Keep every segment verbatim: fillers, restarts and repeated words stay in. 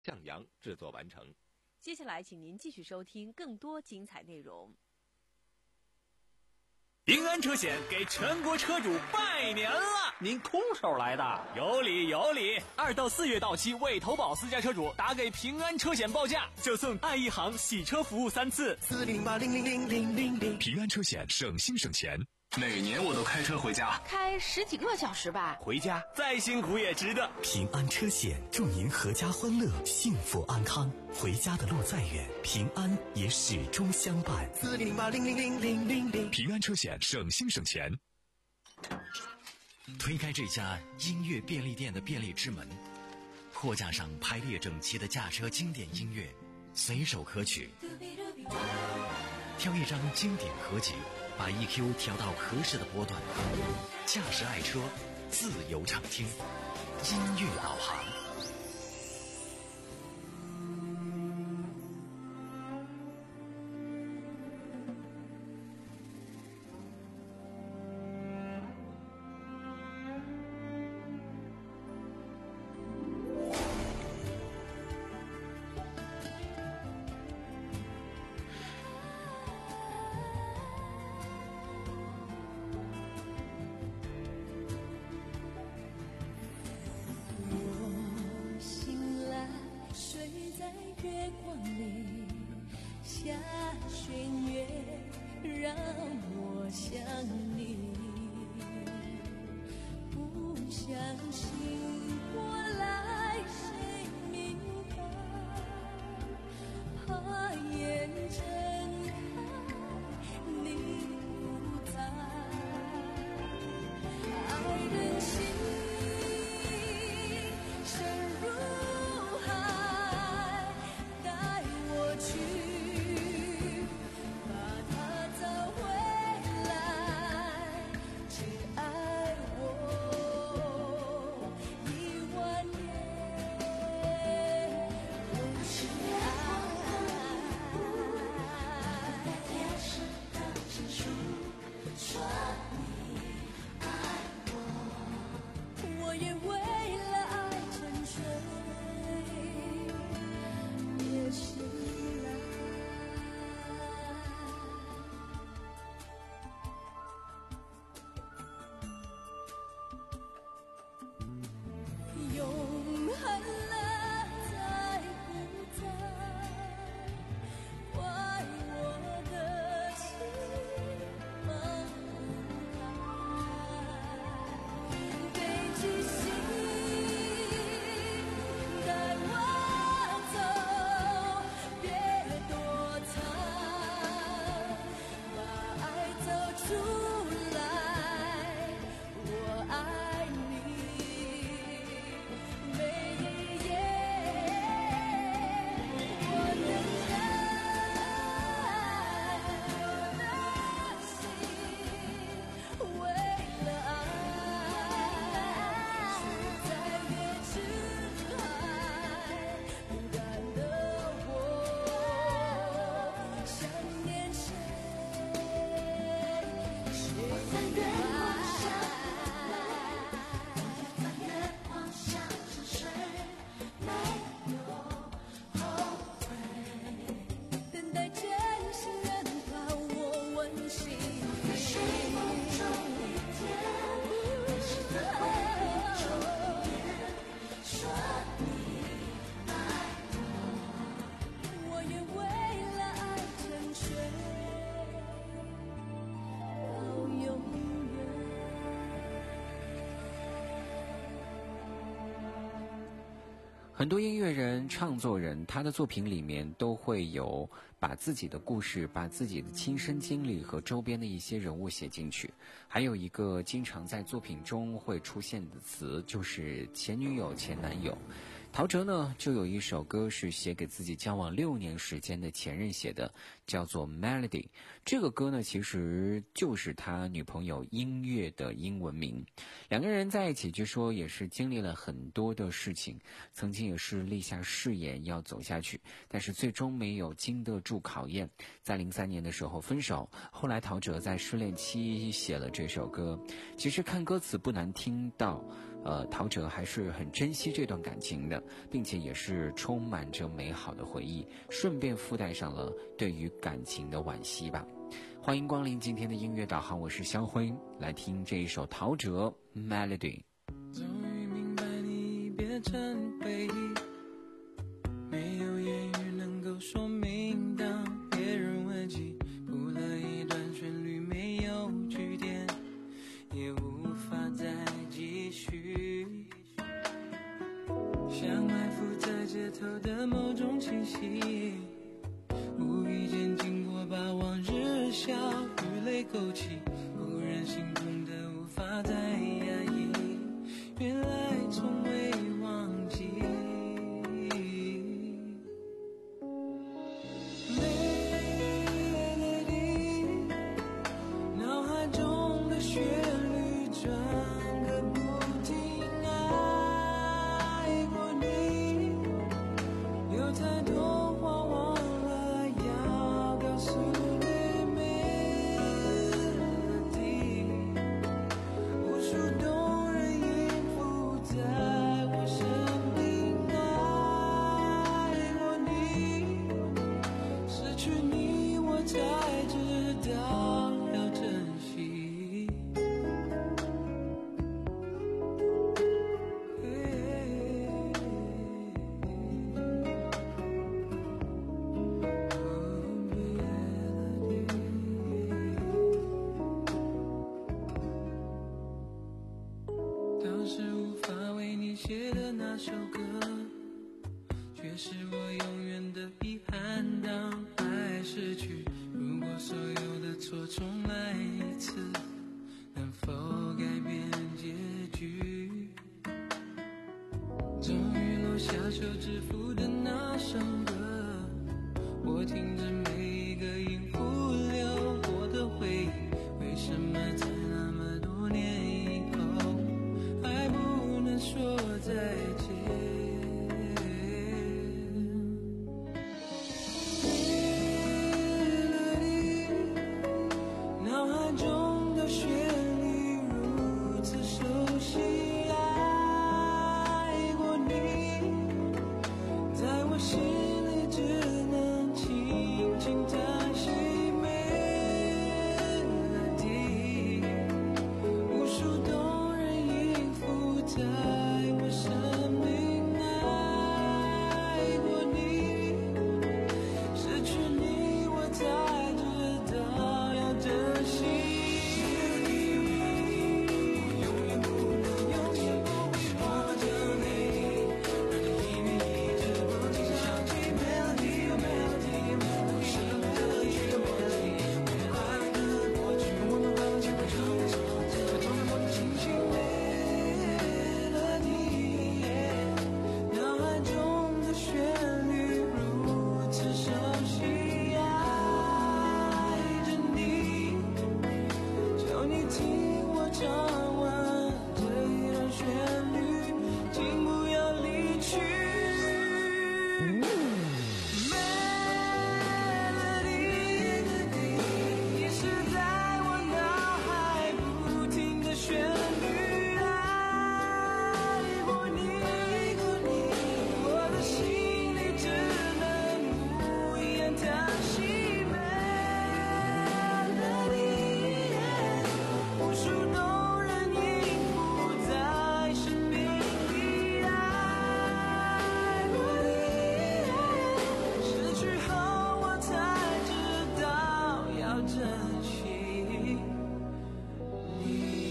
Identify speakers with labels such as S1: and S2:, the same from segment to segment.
S1: 向阳制作完成。
S2: 接下来，请您继续收听更多精彩内容。
S3: 平安车险给全国车主拜年了！
S4: 您空手来的？
S3: 有理有理！二到四月到期未投保私家车主打给平安车险报价，就送爱一行洗车服务三次。
S5: 四零零八零零零零零零。
S6: 平安车险省心省钱。
S7: 每年我都开车回家，
S8: 开十几个小时吧。
S3: 回家再辛苦也值得。
S9: 平安车险祝您阖家欢乐，幸福安康。回家的路再远，平安也始终相伴。
S5: 四零零八零零零零零零。
S6: 平安车险省心省钱。
S9: 推开这家音乐便利店的便利之门，货架上排列整齐的驾车经典音乐，随手可取。挑一张经典合集，把 E Q 调到合适的波段，驾驶爱车，自由畅听，音乐导航。
S10: 很多音乐人、创作人，他的作品里面都会有把自己的故事、把自己的亲身经历和周边的一些人物写进去。还有一个经常在作品中会出现的词，就是前女友、前男友。陶喆呢，就有一首歌是写给自己交往六年时间的前任写的，叫做 Melody。 这个歌呢，其实就是他女朋友音乐的英文名。两个人在一起据说也是经历了很多的事情，曾经也是立下誓言要走下去，但是最终没有经得住考验，在零三年的时候分手。后来陶喆在失恋期写了这首歌。其实看歌词不难听到呃，陶喆还是很珍惜这段感情的，并且也是充满着美好的回忆，顺便附带上了对于感情的惋惜吧。欢迎光临今天的音乐导航，我是肖辉，来听这一首陶喆 Melody。
S1: 终于明白你变成回忆，没有言语能够说明，当别人问起谱了一段旋律，没有句点也无法再继续，像埋伏在街头的某种气息，无意间经过把往日笑与泪勾起，忽然心痛的无法再压抑，原来从未忘记。Melody， 脑海中的旋律转个不停，爱过你，有太多话忘了要告诉你。Melody， 无数动人音符在我生命，爱过你，失去你我才知道要珍惜。当时无法为你写的那首歌，却是我永远的遗憾。当爱逝去，如果所有的错重来一次，能否改变结局？终于落下手指符的那首歌，我听着每一个音符流过的回忆，为什么在那么多年以后还不能说再见？Melody， 脑海中的旋律如此熟悉，爱过你，在我心里只能轻轻叹息。Melody， 无数动人音符在我生命，爱过你，失去你我才知道要珍惜。我永远不能用尽说着你，让你一面一直忘记想起 Melody Melody， 我舍不得去忘记未来的过去，我们忘记会唱一首在装满我的清醒 Melody， 脑海中的旋律如此熟悉，爱着你，求你听我唱完这一段旋律，请不要离去。Melody， 你是在我脑海不停的旋律，爱过你，我的心里只能无言叹息。Melody， 无数动人音符在生命里，爱过你，失去后我才知道要珍惜你。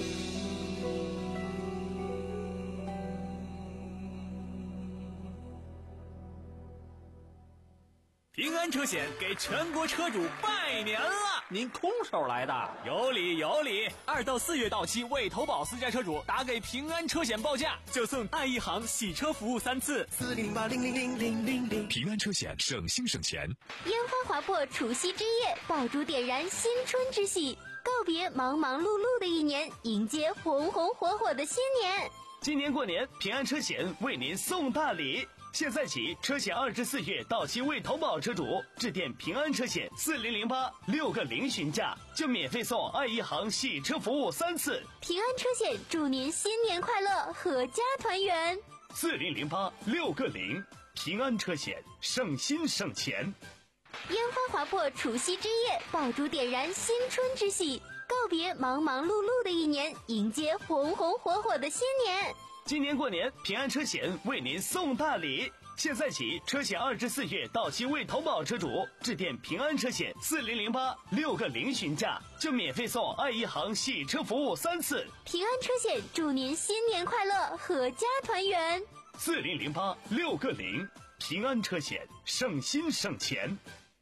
S3: 平安车险给全国车主拜年了！
S4: 您空手来的？
S3: 有理有理！二到四月到期未投保私家车主打给平安车险报价，就送爱一行洗车服务三次。
S5: 四零零八零零零零零零。
S6: 平安车险省心省钱。
S11: 烟花划破除夕之夜，爆竹点燃新春之喜，告别忙忙碌碌的一年，迎接红红火火的新年。
S12: 今年过年，平安车险为您送大礼。 现在起车险二至四月到期未投保车主，致电平安车险四零零八六个零询价，就免费送爱一行洗车服务三次。
S11: 平安车险祝您新年快乐，阖家团圆。
S12: 四零零八六个零，平安车险，省心省钱。
S11: 烟花划破除夕之夜，爆竹点燃新春之喜，告别忙忙碌碌的一年，迎接红红火火的新年。
S12: 今年过年，平安车险为您送大礼。现在起，车险二至四月到期未投保车主，致电平安车险四零零八六个零询价，就免费送爱一行洗车服务三次。
S11: 平安车险祝您新年快乐，阖家团圆。
S12: 四零零八六个零，平安车险，省心省钱。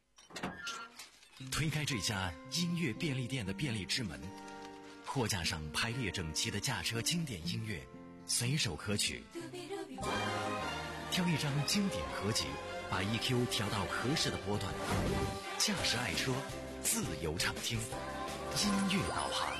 S9: 推开这家音乐便利店的便利之门，货架上排列整齐的驾车经典音乐，随手可取。挑一张经典合集，把 E Q 调到合适的波段，驾驶爱车，自由畅听，音乐导航。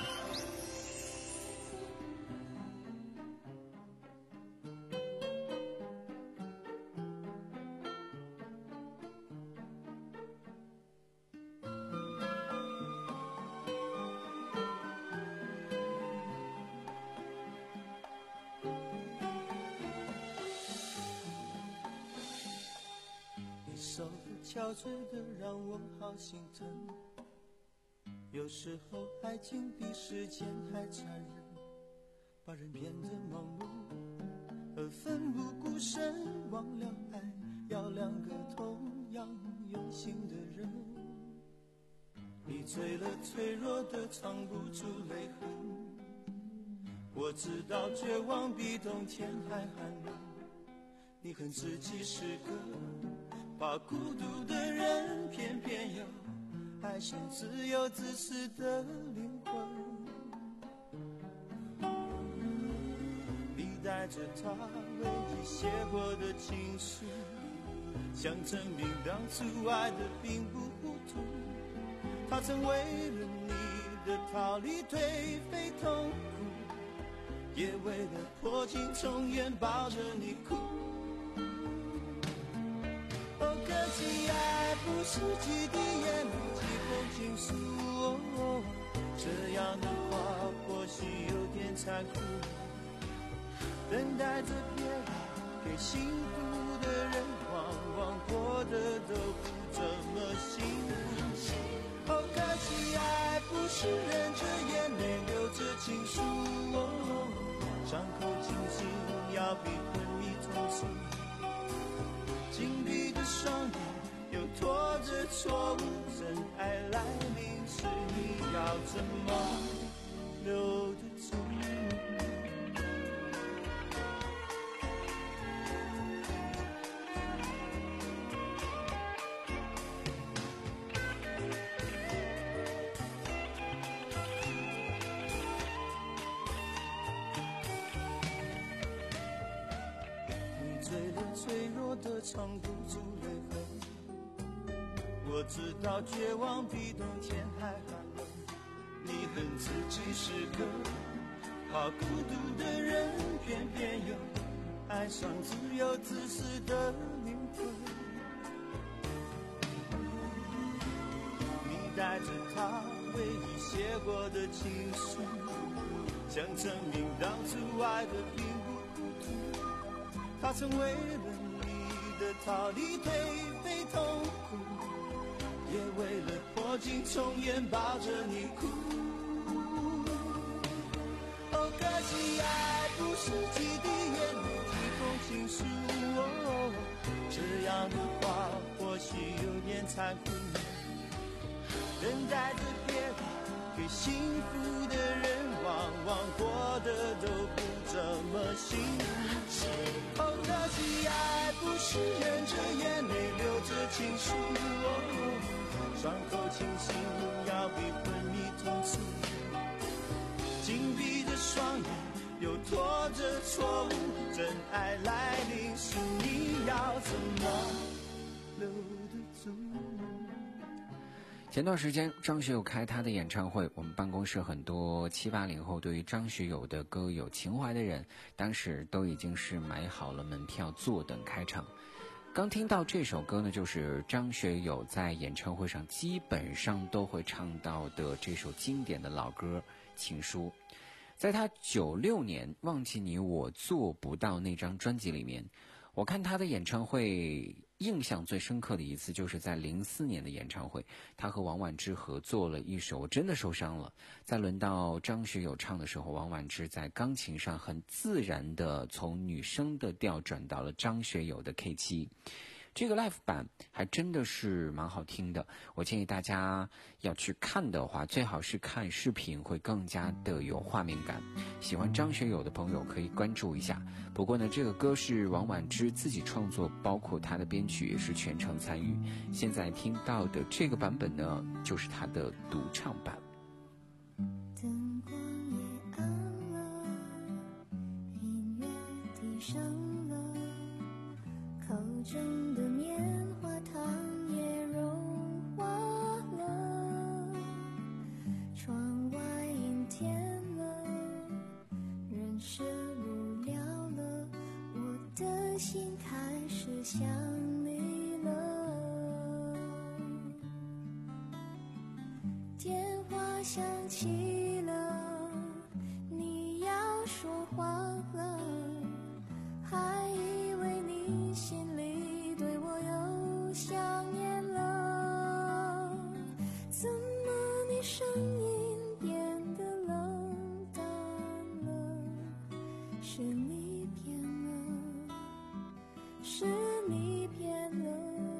S1: 手憔悴的让我好心疼，有时候爱情比时间还残忍，把人变得盲目而奋不顾身，忘了爱要两个同样用心的人。你醉了脆弱的藏不住泪痕，我知道绝望比冬天还寒冷，你恨自己是个怕孤独的人，偏偏有爱上自由自私的灵魂。你带着他唯一写过的情书，想证明当初爱的并不糊涂。他曾为了你的逃离颓废痛苦，也为了破镜重圆抱着你哭。可惜爱不是几滴眼泪几封情书，哦，这样的话或许有点残酷。等待着别人给幸福的人，往往过得都不怎么幸福。哦，可惜爱不是忍着眼泪流着情书，哦，伤口清醒要比昏迷痛楚。紧闭的双眼又拖着错误，真爱来临时你要怎么留得住？你醉了脆弱的藏不住泪痕，我知道绝望比冬天还寒冷，你恨自己是个怕孤独的人，偏偏有爱上自由自私的灵魂。你带着他唯一写过的情书，想证明当初爱的并不糊涂。他曾为了你的逃离颓废痛苦，也为了破镜重圆抱着你哭。哦，可惜爱不是几滴眼泪几封情书，哦，这样的话或许有点残酷。等待着别人给幸福的人，往往过得都不怎么幸福。哦，可惜爱不是忍着眼泪流着情书，哦，伤口清醒要比昏迷痛楚。紧闭着双眼又拖着错误，真爱来临时你要怎么留得住？
S10: 前段时间张学友开他的演唱会，我们办公室很多七八零后对于张学友的歌有情怀的人，当时都已经是买好了门票坐等开场。刚听到这首歌呢，就是张学友在演唱会上基本上都会唱到的这首经典的老歌《情书》。在他九六年《忘记你我做不到》那张专辑里面，我看他的演唱会印象最深刻的一次就是在零四年的演唱会，他和王菀之合作了一首《我真的受伤了》。在轮到张学友唱的时候，王菀之在钢琴上很自然地从女生的调转到了张学友的 K 七。这个 live 版还真的是蛮好听的，我建议大家要去看的话，最好是看视频，会更加的有画面感。喜欢张学友的朋友可以关注一下。不过呢，这个歌是王菀之自己创作，包括他的编曲也是全程参与。现在听到的这个版本呢，就是他的独唱版。
S13: 灯光也暗了，音乐低声了，口中的棉花糖也融化了，窗外阴天了，人是无聊了，我的心开始想你了。电话响起了，你要说话了，还以为你心里对我又想念了，怎么你声音变得冷淡了？是你变了，是你变了，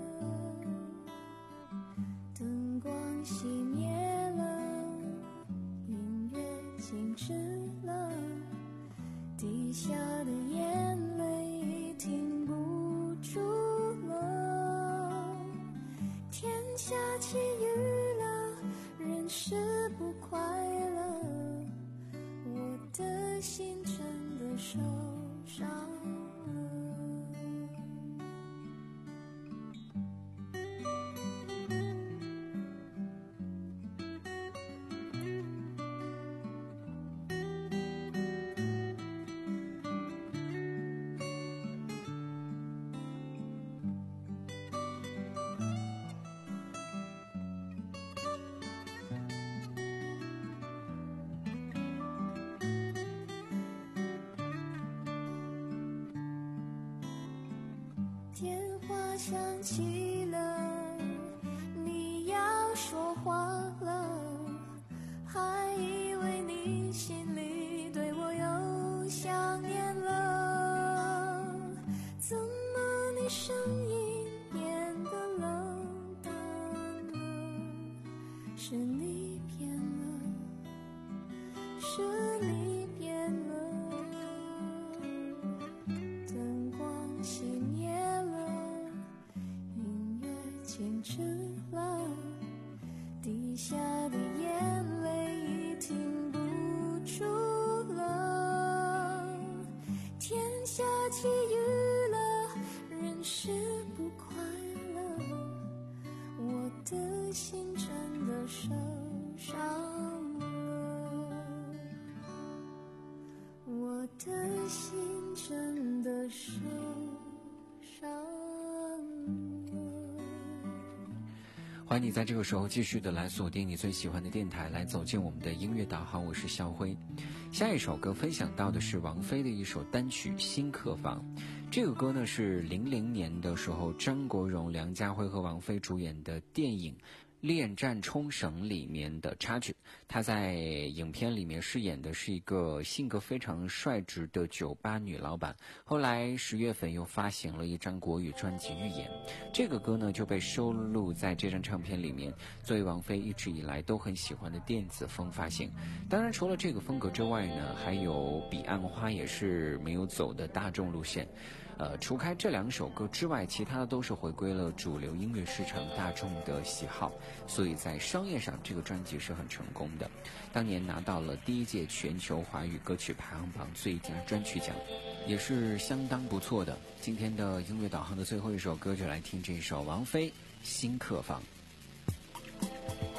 S13: 灯光熄灭了，音乐静止了，滴下的眼泪停不住了，天下起雨了，人是不快乐，我的心真的受伤了。电话响起了，你要说话了，还以为你心里对我又想念了，怎么你声音变得冷淡了？是你变了，是你变了，灯光熄灭了，音乐静止了，滴下的眼泪已停不住了，天下起雨了，人是不快乐，我的心真的受伤了，我的心真的受伤了。
S10: 欢迎你在这个时候继续的来锁定你最喜欢的电台，来走进我们的音乐导航。我是肖辉。下一首歌分享到的是王菲的一首单曲《新客房》。这个歌呢是零零年的时候张国荣、梁家辉和王菲主演的电影恋战冲绳里面的插曲。她在影片里面饰演的是一个性格非常率直的酒吧女老板，后来十月份又发行了一张国语专辑《预言》，这个歌呢就被收录在这张唱片里面，作为王菲一直以来都很喜欢的电子风发行。当然除了这个风格之外呢，还有彼岸花也是没有走的大众路线。呃，除开这两首歌之外，其他的都是回归了主流音乐市场大众的喜好，所以在商业上这个专辑是很成功的。当年拿到了第一届全球华语歌曲排行榜最佳专曲奖，也是相当不错的。今天的音乐导航的最后一首歌，就来听这首王菲《新客房》。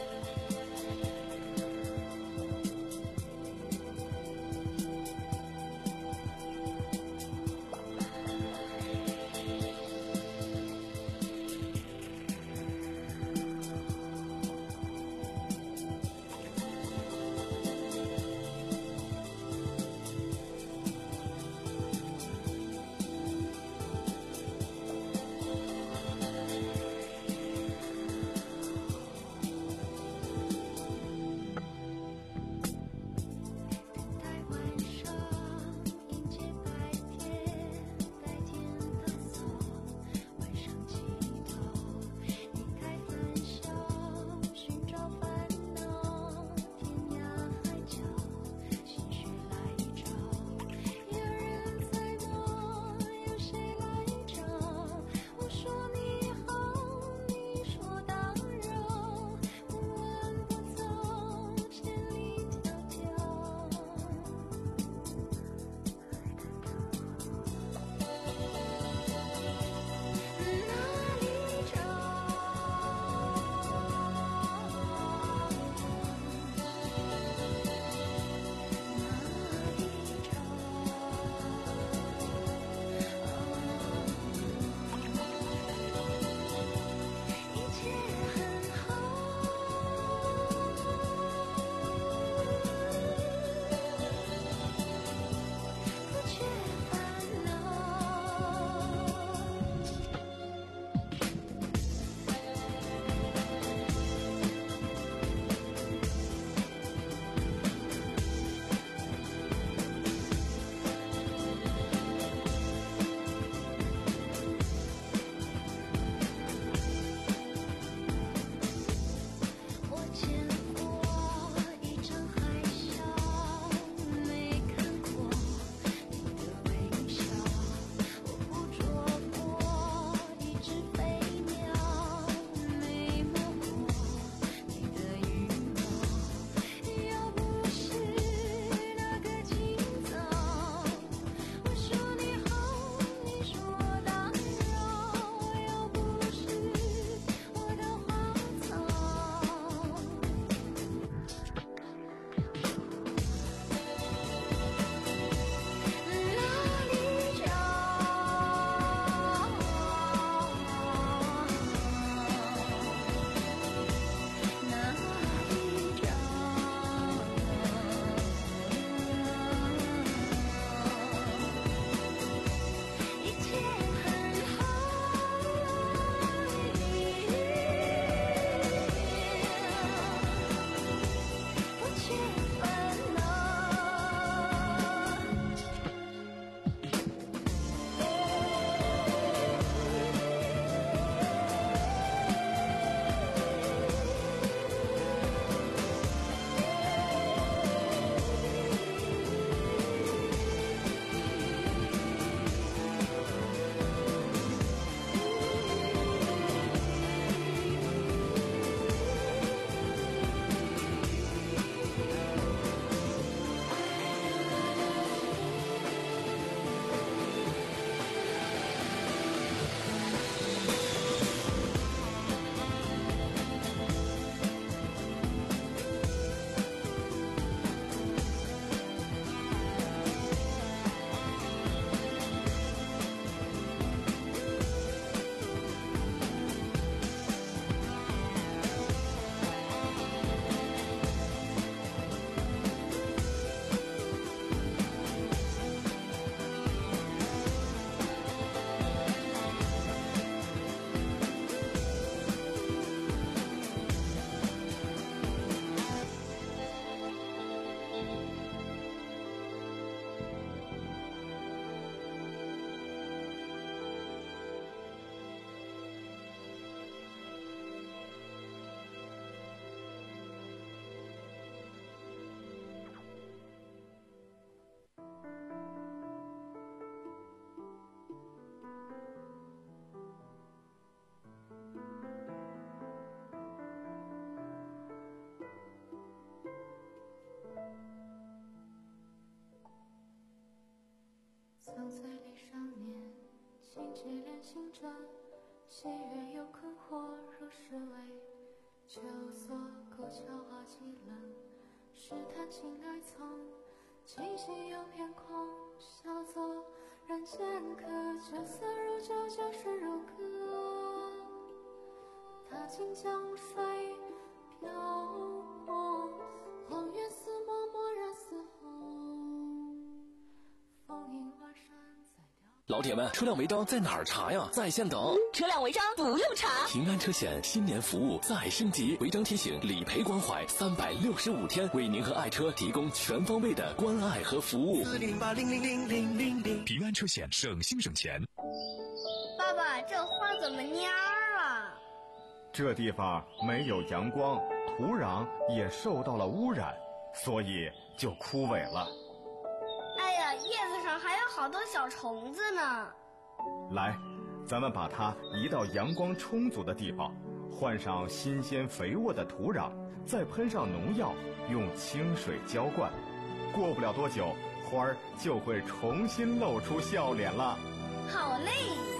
S13: 七月有困惑，若是泪，秋色口悄话几冷，试探情爱层，清晰又偏空，笑作人间客，酒色如酒，酒是如歌，踏尽江水漂泊，荒原似墨，蓦然似红，风影万山。
S6: 老铁们，车辆违章在哪儿查呀？在线等。
S2: 车辆违章不用查。
S6: 平安车险新年服务再升级，违章提醒、理赔关怀，三百六十五天为您和爱车提供全方位的关爱和服务。
S5: 四零八零零零零零零。
S6: 平安车险省心省钱。
S14: 爸爸，这花怎么蔫儿了？
S15: 这地方没有阳光，土壤也受到了污染，所以就枯萎了。
S14: 哎呀，叶子上还有好多小虫子呢。
S15: 来，咱们把它移到阳光充足的地方，换上新鲜肥沃的土壤，再喷上农药，用清水浇灌，过不了多久，花儿就会重新露出笑脸了。
S14: 好嘞，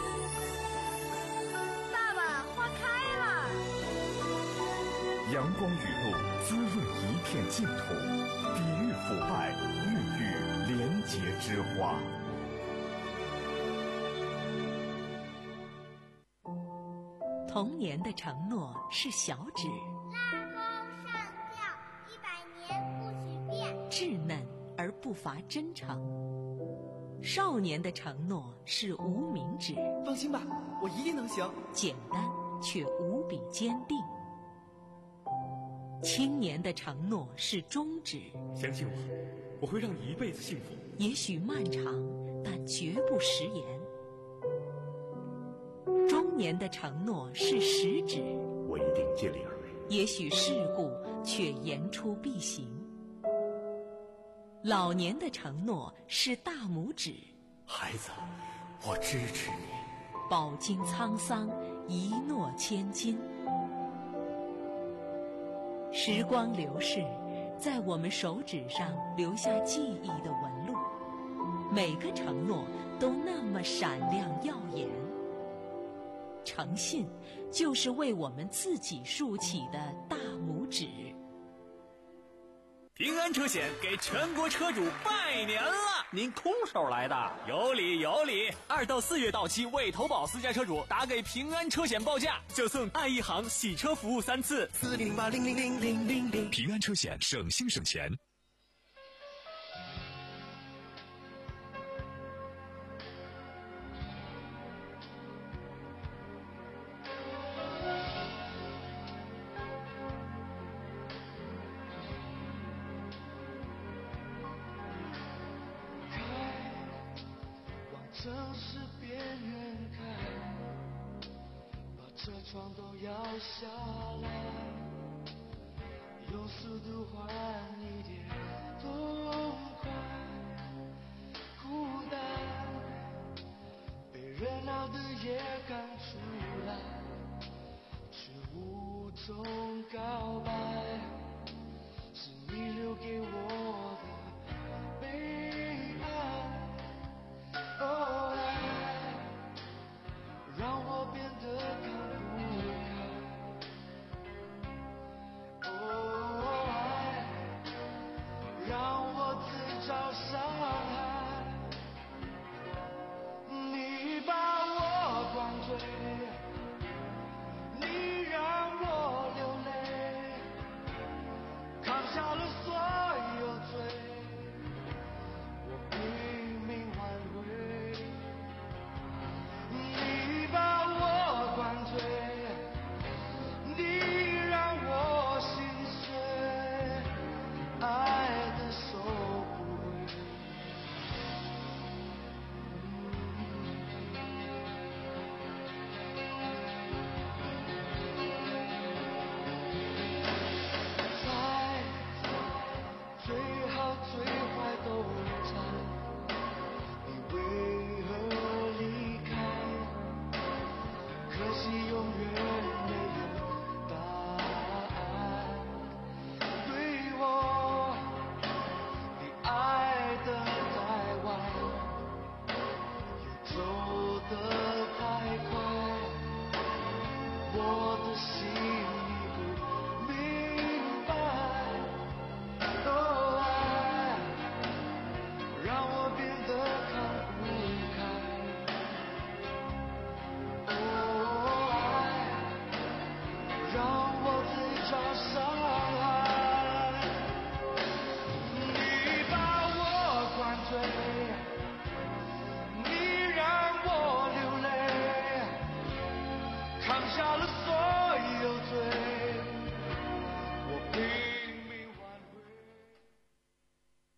S14: 爸爸，花开了。
S15: 阳光雨露滋润一片净土，抵御腐败，孕育廉洁之花。
S2: 童年的承诺是小指，
S16: 拉钩上吊，一百年不许变，
S2: 稚嫩而不乏真诚。少年的承诺是无名指，
S5: 放心吧，我一定能行。
S2: 简单却无比坚定。青年的承诺是中指，
S17: 相信我，我会让你一辈子幸福。
S2: 也许漫长，但绝不食言。中年的承诺是食指，
S17: 我一定尽力而为。
S2: 也许世故，却言出必行。老年的承诺是大拇指，
S17: 孩子，我支持你。
S2: 饱经沧桑，一诺千金。时光流逝，在我们手指上留下记忆的纹路，每个承诺都那么闪亮耀眼。诚信就是为我们自己竖起的大拇指。
S3: 平安车险给全国车主拜年了！
S4: 您空手来的？
S3: 有理有理！二到四月到期未投保私家车主打给平安车险报价，就送爱一行洗车服务三次。
S5: 四零八零零零零零零。
S6: 平安车险省心省钱。
S1: 城市边缘开，把车窗都摇下来，用速度换一点痛快。孤单被热闹的夜赶出来，却无从告白，是你留给我的悲哀。哦，爱让我变得看不开。哦，爱让我自找伤害。你把我灌醉，你让我流泪。 我的心你不明白。哦，爱让我变得看不开。哦，爱让我自找伤害。你把我灌醉，你让我流泪，扛下了所有罪，我拼命挽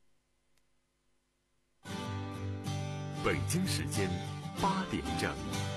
S1: 回。
S18: 北京时间八点整。